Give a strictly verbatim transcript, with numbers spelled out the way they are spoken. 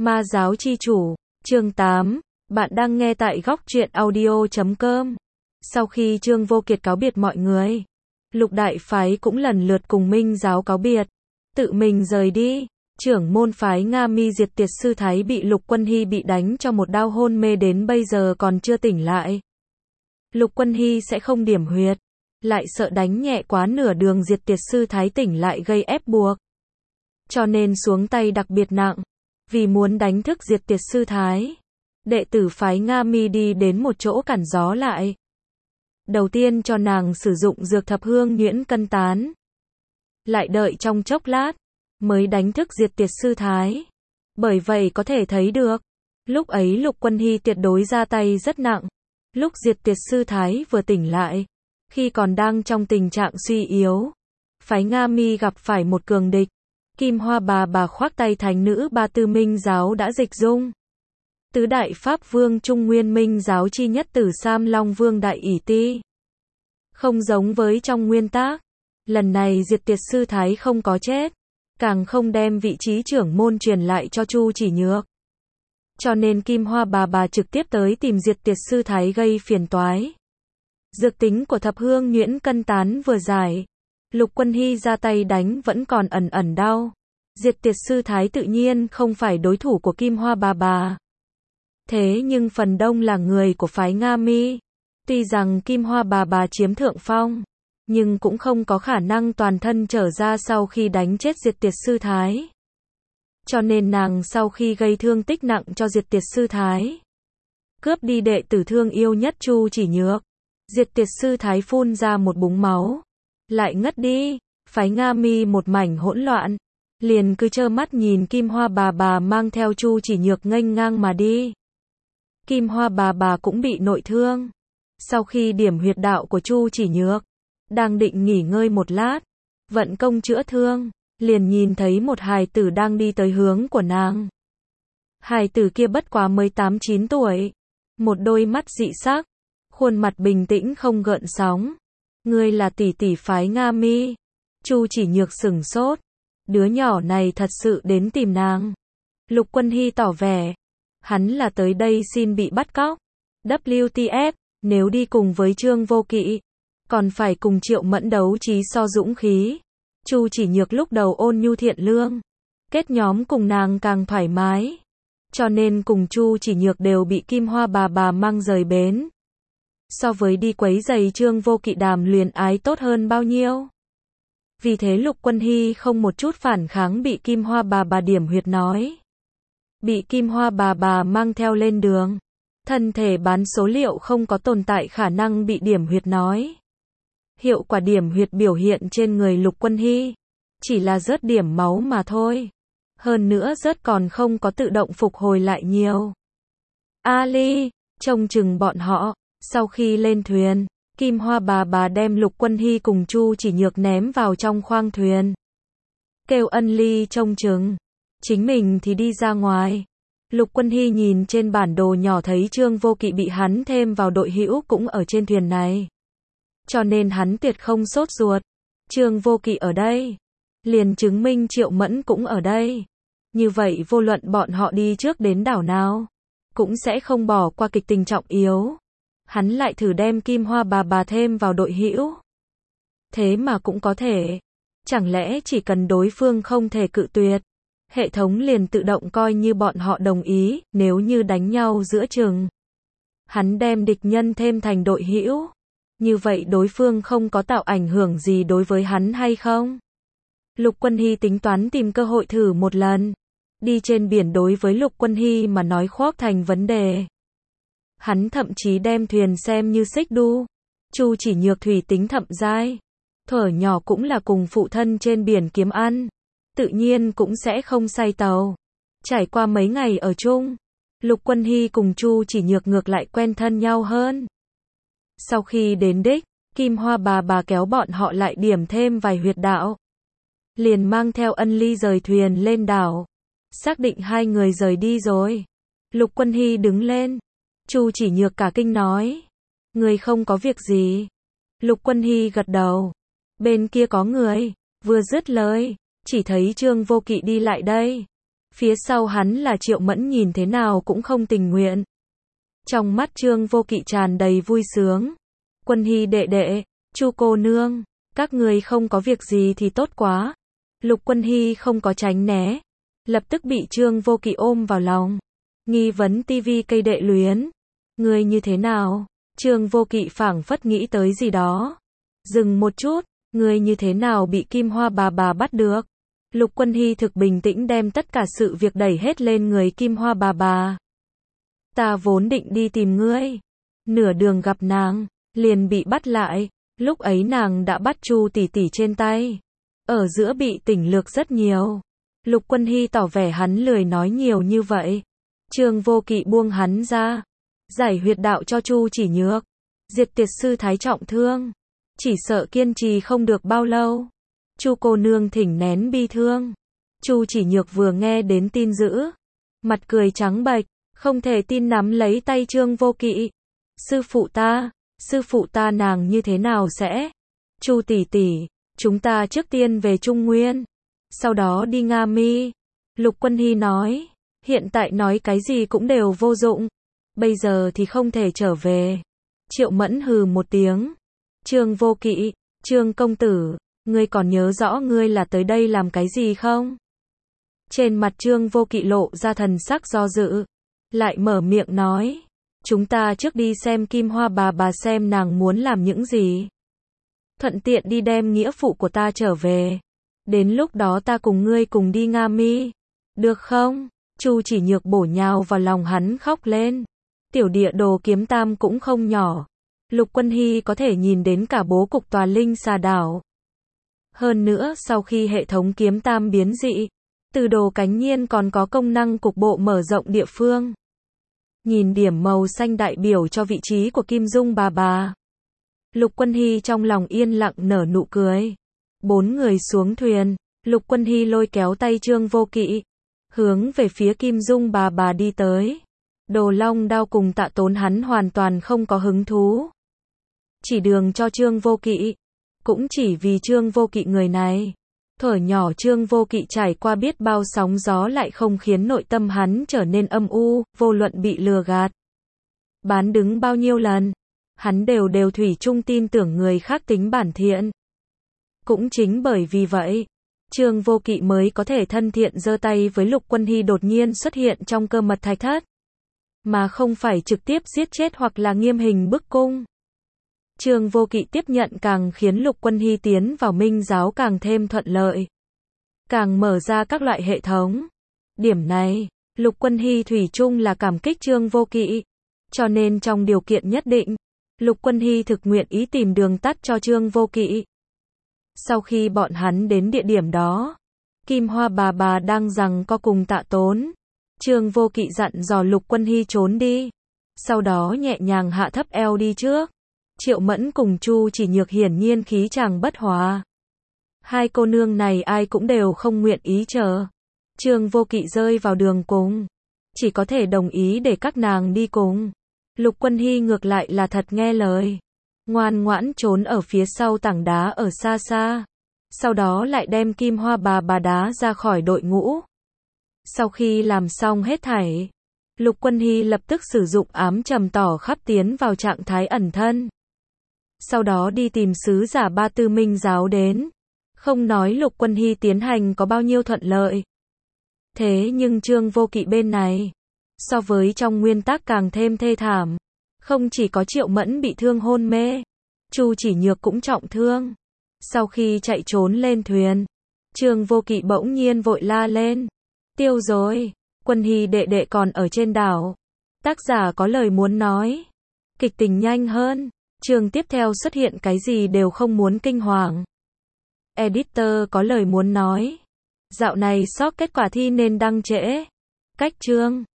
Ma giáo chi chủ, chương tám, bạn đang nghe tại góc truyện audio chấm com. Sau khi Trương Vô Kiệt cáo biệt mọi người, Lục đại phái cũng lần lượt cùng Minh giáo cáo biệt, tự mình rời đi. Trưởng môn phái Nga Mi Diệt Tiệt Sư Thái bị Lục Quân Hy bị đánh cho một đao hôn mê đến bây giờ còn chưa tỉnh lại. Lục Quân Hy sẽ không điểm huyệt, lại sợ đánh nhẹ quá nửa đường Diệt Tiệt Sư Thái tỉnh lại gây ép buộc, cho nên xuống tay đặc biệt nặng. Vì muốn đánh thức Diệt Tiệt Sư Thái, đệ tử phái Nga Mi đi đến một chỗ cản gió lại. Đầu tiên cho nàng sử dụng dược thập hương nhuyễn cân tán, lại đợi trong chốc lát mới đánh thức Diệt Tiệt Sư Thái. Bởi vậy có thể thấy được, lúc ấy Lục Quân Hy tuyệt đối ra tay rất nặng. Lúc Diệt Tiệt Sư Thái vừa tỉnh lại, khi còn đang trong tình trạng suy yếu, phái Nga Mi gặp phải một cường địch. Kim Hoa bà bà khoác tay thánh nữ ba tư Minh giáo đã dịch dung. Tứ đại pháp vương Trung Nguyên Minh giáo chi nhất tử Sam Long Vương Đại ỷ ti. Không giống với trong nguyên tác, lần này Diệt Tiệt Sư Thái không có chết, càng không đem vị trí trưởng môn truyền lại cho Chu Chỉ Nhược. Cho nên Kim Hoa bà bà trực tiếp tới tìm Diệt Tiệt Sư Thái gây phiền toái. Dược tính của thập hương nhuyễn cân tán vừa giải, Lục Quân Hy ra tay đánh vẫn còn ẩn ẩn đau. Diệt Tiệt Sư Thái tự nhiên không phải đối thủ của Kim Hoa bà bà. Thế nhưng phần đông là người của phái Nga Mi. Tuy rằng Kim Hoa bà bà chiếm thượng phong, nhưng cũng không có khả năng toàn thân trở ra sau khi đánh chết Diệt Tiệt Sư Thái. Cho nên nàng sau khi gây thương tích nặng cho Diệt Tiệt Sư Thái, cướp đi đệ tử thương yêu nhất Chu Chỉ Nhược, Diệt Tiệt Sư Thái phun ra một búng máu, lại ngất đi. Phái Nga Mi một mảnh hỗn loạn, liền cứ trơ mắt nhìn Kim Hoa bà bà mang theo Chu Chỉ Nhược nghênh ngang mà đi. Kim Hoa bà bà cũng bị nội thương. Sau khi điểm huyệt đạo của Chu Chỉ Nhược, đang định nghỉ ngơi một lát, vận công chữa thương, liền nhìn thấy một hài tử đang đi tới hướng của nàng. Hài tử kia bất quá mới tám chín tuổi, một đôi mắt dị sắc, khuôn mặt bình tĩnh không gợn sóng. Ngươi là tỷ tỷ phái Nga Mi? Chu Chỉ Nhược sửng sốt, đứa nhỏ này thật sự đến tìm nàng. Lục Quân Hy tỏ vẻ, hắn là tới đây xin bị bắt cóc. vê kép tê ép, nếu đi cùng với Trương Vô Kỵ, còn phải cùng Triệu Mẫn đấu trí so dũng khí. Chu Chỉ Nhược lúc đầu ôn nhu thiện lương, kết nhóm cùng nàng càng thoải mái, cho nên cùng Chu Chỉ Nhược đều bị Kim Hoa bà bà mang rời bến. So với đi quấy giày Trương Vô Kỵ đàm luyện ái tốt hơn bao nhiêu. Vì thế Lục Quân Hy không một chút phản kháng bị Kim Hoa bà bà điểm huyệt nói. Bị Kim Hoa bà bà mang theo lên đường, thân thể bán số liệu không có tồn tại khả năng bị điểm huyệt nói. Hiệu quả điểm huyệt biểu hiện trên người Lục Quân Hy, chỉ là rớt điểm máu mà thôi. Hơn nữa rớt còn không có tự động phục hồi lại nhiều. Ali, trông chừng bọn họ. Sau khi lên thuyền, Kim Hoa bà bà đem Lục Quân Hy cùng Chu Chỉ Nhược ném vào trong khoang thuyền. Kêu Ân Ly trông chừng, chính mình thì đi ra ngoài. Lục Quân Hy nhìn trên bản đồ nhỏ thấy Trương Vô Kỵ bị hắn thêm vào đội hữu cũng ở trên thuyền này. Cho nên hắn tuyệt không sốt ruột. Trương Vô Kỵ ở đây, liền chứng minh Triệu Mẫn cũng ở đây. Như vậy vô luận bọn họ đi trước đến đảo nào, cũng sẽ không bỏ qua kịch tình trọng yếu. Hắn lại thử đem Kim Hoa bà bà thêm vào đội hữu. Thế mà cũng có thể. Chẳng lẽ chỉ cần đối phương không thể cự tuyệt, hệ thống liền tự động coi như bọn họ đồng ý. Nếu như đánh nhau giữa chừng, hắn đem địch nhân thêm thành đội hữu, như vậy đối phương không có tạo ảnh hưởng gì đối với hắn hay không? Lục Quân Hy tính toán tìm cơ hội thử một lần. Đi trên biển đối với Lục Quân Hy mà nói khoác thành vấn đề. Hắn thậm chí đem thuyền xem như xích đu. Chu Chỉ Nhược thủy tính thậm dai, thuở nhỏ cũng là cùng phụ thân trên biển kiếm ăn, tự nhiên cũng sẽ không say tàu. Trải qua mấy ngày ở chung, Lục Quân Hy cùng Chu Chỉ Nhược ngược lại quen thân nhau hơn. Sau khi đến đích, Kim Hoa bà bà kéo bọn họ lại điểm thêm vài huyệt đạo, liền mang theo Ân Ly rời thuyền lên đảo. Xác định hai người rời đi rồi, Lục Quân Hy đứng lên. Chu Chỉ Nhược cả kinh nói, người không có việc gì? Lục Quân Hy gật đầu, bên kia có người. Vừa dứt lời, chỉ thấy Trương Vô Kỵ đi lại đây. Phía sau hắn là Triệu Mẫn nhìn thế nào cũng không tình nguyện. Trong mắt Trương Vô Kỵ tràn đầy vui sướng. Quân Hy đệ đệ, Chu cô nương, các người không có việc gì thì tốt quá. Lục Quân Hy không có tránh né, lập tức bị Trương Vô Kỵ ôm vào lòng. Nghi vấn tivi cây đệ luyến. Người như thế nào? Trương Vô Kỵ phảng phất nghĩ tới gì đó. Dừng một chút, người như thế nào bị Kim Hoa bà bà bắt được? Lục Quân Hy thực bình tĩnh đem tất cả sự việc đẩy hết lên người Kim Hoa bà bà. Ta vốn định đi tìm ngươi. Nửa đường gặp nàng, liền bị bắt lại. Lúc ấy nàng đã bắt Chu tỷ tỷ trên tay. Ở giữa bị tỉnh lược rất nhiều. Lục Quân Hy tỏ vẻ hắn lười nói nhiều như vậy. Trương Vô Kỵ buông hắn ra. Giải huyệt đạo cho Chu Chỉ Nhược. Diệt Tiệt sư thái trọng thương. Chỉ sợ kiên trì không được bao lâu. Chu cô nương thỉnh nén bi thương. Chu Chỉ Nhược vừa nghe đến tin dữ, mặt cười trắng bệch, không thể tin nắm lấy tay Trương Vô Kỵ. Sư phụ ta, sư phụ ta nàng như thế nào sẽ? Chu tỷ tỷ, chúng ta trước tiên về Trung Nguyên, sau đó đi Nga Mi. Lục Quân Hy nói, hiện tại nói cái gì cũng đều vô dụng, bây giờ thì không thể trở về. Triệu Mẫn hừ một tiếng. Trương Vô Kỵ, Trương công tử, ngươi còn nhớ rõ ngươi là tới đây làm cái gì không? Trên mặt Trương Vô Kỵ lộ ra thần sắc do dự, lại mở miệng nói, chúng ta trước đi xem Kim Hoa bà bà xem nàng muốn làm những gì. Thuận tiện đi đem nghĩa phụ của ta trở về. Đến lúc đó ta cùng ngươi cùng đi Nga Mi. Được không? Chu Chỉ Nhược bổ nhào vào lòng hắn khóc lên. Tiểu địa đồ kiếm tam cũng không nhỏ. Lục Quân Hy có thể nhìn đến cả bố cục tòa linh xà đảo. Hơn nữa sau khi hệ thống kiếm tam biến dị, từ đồ cánh nhiên còn có công năng cục bộ mở rộng địa phương. Nhìn điểm màu xanh đại biểu cho vị trí của Kim Dung bà bà. Lục Quân Hy trong lòng yên lặng nở nụ cười. Bốn người xuống thuyền, Lục Quân Hy lôi kéo tay Trương Vô Kỵ, hướng về phía Kim Dung bà bà đi tới. Đồ Long Đao cùng Tạ Tốn hắn hoàn toàn không có hứng thú. Chỉ đường cho Trương Vô Kỵ, cũng chỉ vì Trương Vô Kỵ người này. Thuở nhỏ Trương Vô Kỵ trải qua biết bao sóng gió lại không khiến nội tâm hắn trở nên âm u, vô luận bị lừa gạt, bán đứng bao nhiêu lần, hắn đều đều thủy chung tin tưởng người khác tính bản thiện. Cũng chính bởi vì vậy, Trương Vô Kỵ mới có thể thân thiện giơ tay với Lục Quân Hy đột nhiên xuất hiện trong cơ mật thạch thất, mà không phải trực tiếp giết chết hoặc là nghiêm hình bức cung. Trương Vô Kỵ tiếp nhận càng khiến Lục Quân Hy tiến vào minh giáo càng thêm thuận lợi, càng mở ra các loại hệ thống. Điểm này, Lục Quân Hy thủy chung là cảm kích Trương Vô Kỵ, cho nên trong điều kiện nhất định, Lục Quân Hy thực nguyện ý tìm đường tắt cho Trương Vô Kỵ. Sau khi bọn hắn đến địa điểm đó, Kim Hoa bà bà đang giằng co cùng Tạ Tốn. Trương Vô Kỵ dặn dò Lục Quân Hy trốn đi, sau đó nhẹ nhàng hạ thấp eo đi trước. Triệu Mẫn cùng Chu Chỉ Nhược hiển nhiên khí chàng bất hòa. Hai cô nương này ai cũng đều không nguyện ý chờ. Trương Vô Kỵ rơi vào đường cùng, chỉ có thể đồng ý để các nàng đi cùng. Lục Quân Hy ngược lại là thật nghe lời, ngoan ngoãn trốn ở phía sau tảng đá ở xa xa, sau đó lại đem Kim Hoa bà bà đá ra khỏi đội ngũ. Sau khi làm xong hết thảy, Lục Quân Hy lập tức sử dụng ám trầm tỏ khắp tiến vào trạng thái ẩn thân. Sau đó đi tìm sứ giả Ba Tư Minh giáo đến. Không nói Lục Quân Hy tiến hành có bao nhiêu thuận lợi. Thế nhưng Trương Vô Kỵ bên này, so với trong nguyên tắc càng thêm thê thảm. Không chỉ có Triệu Mẫn bị thương hôn mê, Chu Chỉ Nhược cũng trọng thương. Sau khi chạy trốn lên thuyền, Trương Vô Kỵ bỗng nhiên vội la lên. Tiêu rồi, Quân Hy đệ đệ còn ở trên đảo. Tác giả có lời muốn nói. Kịch tình nhanh hơn. Chương tiếp theo xuất hiện cái gì đều không muốn kinh hoàng. Editor có lời muốn nói. Dạo này sót kết quả thi nên đăng trễ. Cách chương.